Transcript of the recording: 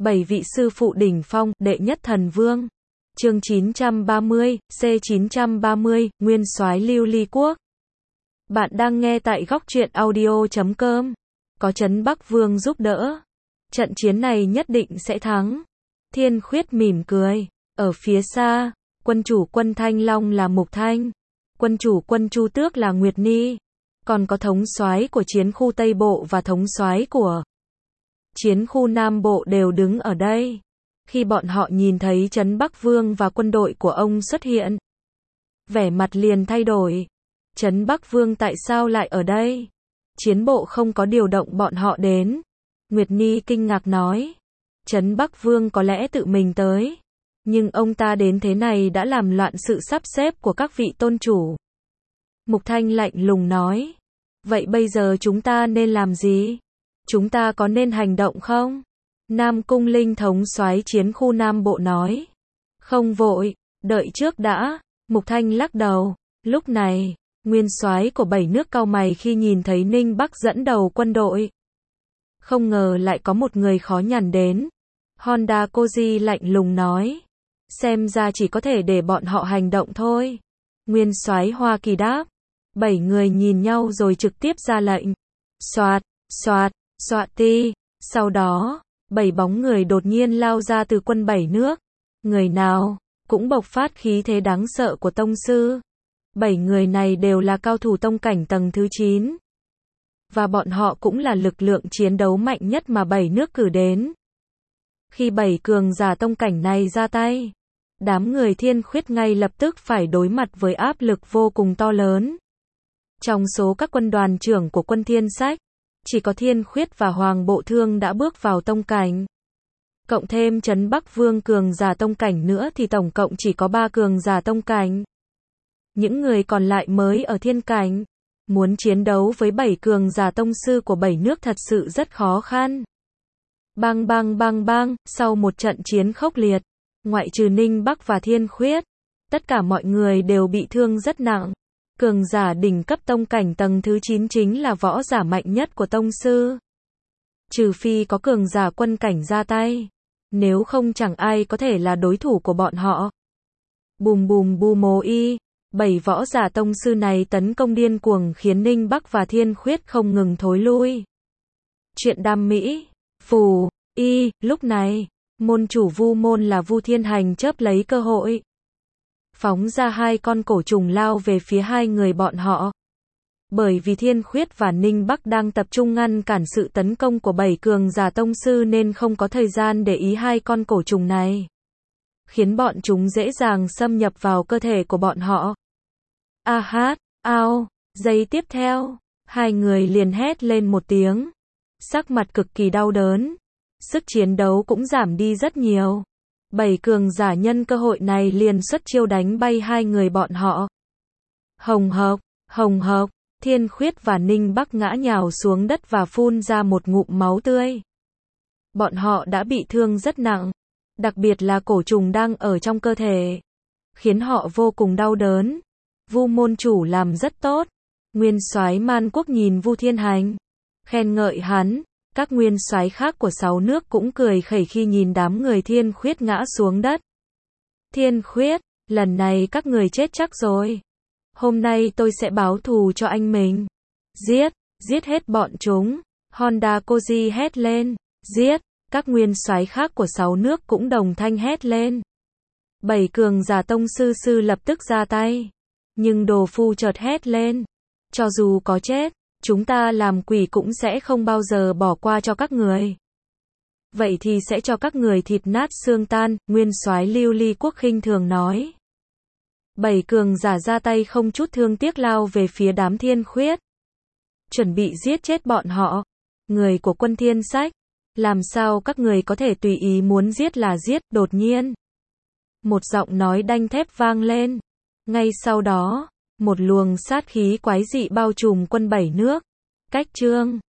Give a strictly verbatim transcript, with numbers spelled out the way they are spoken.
Bảy vị sư phụ đỉnh phong, đệ nhất thần vương. Chương chín trăm ba mươi, C chín trăm ba mươi, Nguyên soái Lưu Ly Quốc. Bạn đang nghe tại góc truyện audio chấm com. Có Trấn Bắc Vương giúp đỡ, trận chiến này nhất định sẽ thắng. Thiên Khuyết mỉm cười. Ở phía xa, quân chủ quân Thanh Long là Mục Thanh, quân chủ quân Chu Tước là Nguyệt Ni, còn có thống soái của chiến khu Tây Bộ và thống soái của chiến khu Nam Bộ đều đứng ở đây. Khi bọn họ nhìn thấy Trấn Bắc Vương và quân đội của ông xuất hiện, vẻ mặt liền thay đổi. Trấn Bắc Vương tại sao lại ở đây? Chiến bộ không có điều động bọn họ đến. Nguyệt Ni kinh ngạc nói. Trấn Bắc Vương có lẽ tự mình tới, nhưng ông ta đến thế này đã làm loạn sự sắp xếp của các vị tôn chủ. Mục Thanh lạnh lùng nói. Vậy bây giờ chúng ta nên làm gì? Chúng ta có nên hành động không? Nam Cung Linh thống soái chiến khu Nam Bộ nói. Không vội, đợi trước đã. Mục Thanh lắc đầu. Lúc này, nguyên soái của bảy nước cau mày khi nhìn thấy Ninh Bắc dẫn đầu quân đội. Không ngờ lại có một người khó nhằn đến. Honda Koji lạnh lùng nói. Xem ra chỉ có thể để bọn họ hành động thôi. Nguyên soái Hoa Kỳ đáp. Bảy người nhìn nhau rồi trực tiếp ra lệnh. Soạt, soạt, soạt ti. Sau đó, bảy bóng người đột nhiên lao ra từ quân bảy nước. Người nào cũng bộc phát khí thế đáng sợ của tông sư. Bảy người này đều là cao thủ tông cảnh tầng thứ chín. Và bọn họ cũng là lực lượng chiến đấu mạnh nhất mà bảy nước cử đến. Khi bảy cường giả tông cảnh này ra tay, đám người Thiên Khuyết ngay lập tức phải đối mặt với áp lực vô cùng to lớn. Trong số các quân đoàn trưởng của quân Thiên Sách, chỉ có Thiên Khuyết và Hoàng Bộ Thương đã bước vào tông cảnh. Cộng thêm Trấn Bắc Vương cường giả tông cảnh nữa thì tổng cộng chỉ có ba cường giả tông cảnh. Những người còn lại mới ở thiên cảnh. Muốn chiến đấu với bảy cường giả tông sư của bảy nước thật sự rất khó khăn. Bang bang bang bang, sau một trận chiến khốc liệt, ngoại trừ Ninh Bắc và Thiên Khuyết, tất cả mọi người đều bị thương rất nặng. Cường giả đỉnh cấp tông cảnh tầng thứ chín chính là võ giả mạnh nhất của tông sư. Trừ phi có cường giả quân cảnh ra tay, nếu không chẳng ai có thể là đối thủ của bọn họ. Bùm bùm bù mồ y, bảy võ giả tông sư này tấn công điên cuồng khiến Ninh Bắc và Thiên Khuyết không ngừng thối lui. Chuyện đam mỹ, phù, y, lúc này, môn chủ Vu môn là Vu Thiên Hành chớp lấy cơ hội. Phóng ra hai con cổ trùng lao về phía hai người bọn họ. Bởi vì Thiên Khuyết và Ninh Bắc đang tập trung ngăn cản sự tấn công của bảy cường giả tông sư nên không có thời gian để ý hai con cổ trùng này. Khiến bọn chúng dễ dàng xâm nhập vào cơ thể của bọn họ. A hát, ao, giây tiếp theo, hai người liền hét lên một tiếng. Sắc mặt cực kỳ đau đớn. Sức chiến đấu cũng giảm đi rất nhiều. Bảy cường giả nhân cơ hội này liền xuất chiêu đánh bay hai người bọn họ. Hồng hộc, hồng hộc, Thiên Khuyết và Ninh Bắc ngã nhào xuống đất và phun ra một ngụm máu tươi. Bọn họ đã bị thương rất nặng, đặc biệt là cổ trùng đang ở trong cơ thể, khiến họ vô cùng đau đớn. Vu môn chủ làm rất tốt. Nguyên soái Man Quốc nhìn Vu Thiên Hành, khen ngợi hắn. Các nguyên soái khác của sáu nước cũng cười khẩy khi nhìn đám người Thiên Khuyết ngã xuống đất. Thiên Khuyết, lần này các người chết chắc rồi. Hôm nay tôi sẽ báo thù cho anh mình. Giết, giết hết bọn chúng. Honda Koji hét lên. Giết, các nguyên soái khác của sáu nước cũng đồng thanh hét lên. Bảy cường giả tông sư sư lập tức ra tay. Nhưng Đồ Phu chợt hét lên. Cho dù có chết, chúng ta làm quỷ cũng sẽ không bao giờ bỏ qua cho các người. Vậy thì sẽ cho các người thịt nát xương tan, nguyên soái Lưu Ly Quốc khinh thường nói. Bảy cường giả ra tay không chút thương tiếc lao về phía đám Thiên Khuyết. Chuẩn bị giết chết bọn họ. Người của quân Thiên Sách, làm sao các người có thể tùy ý muốn giết là giết? Đột nhiên, một giọng nói đanh thép vang lên. Ngay sau đó, một luồng sát khí quái dị bao trùm quân bảy nước. Cách chương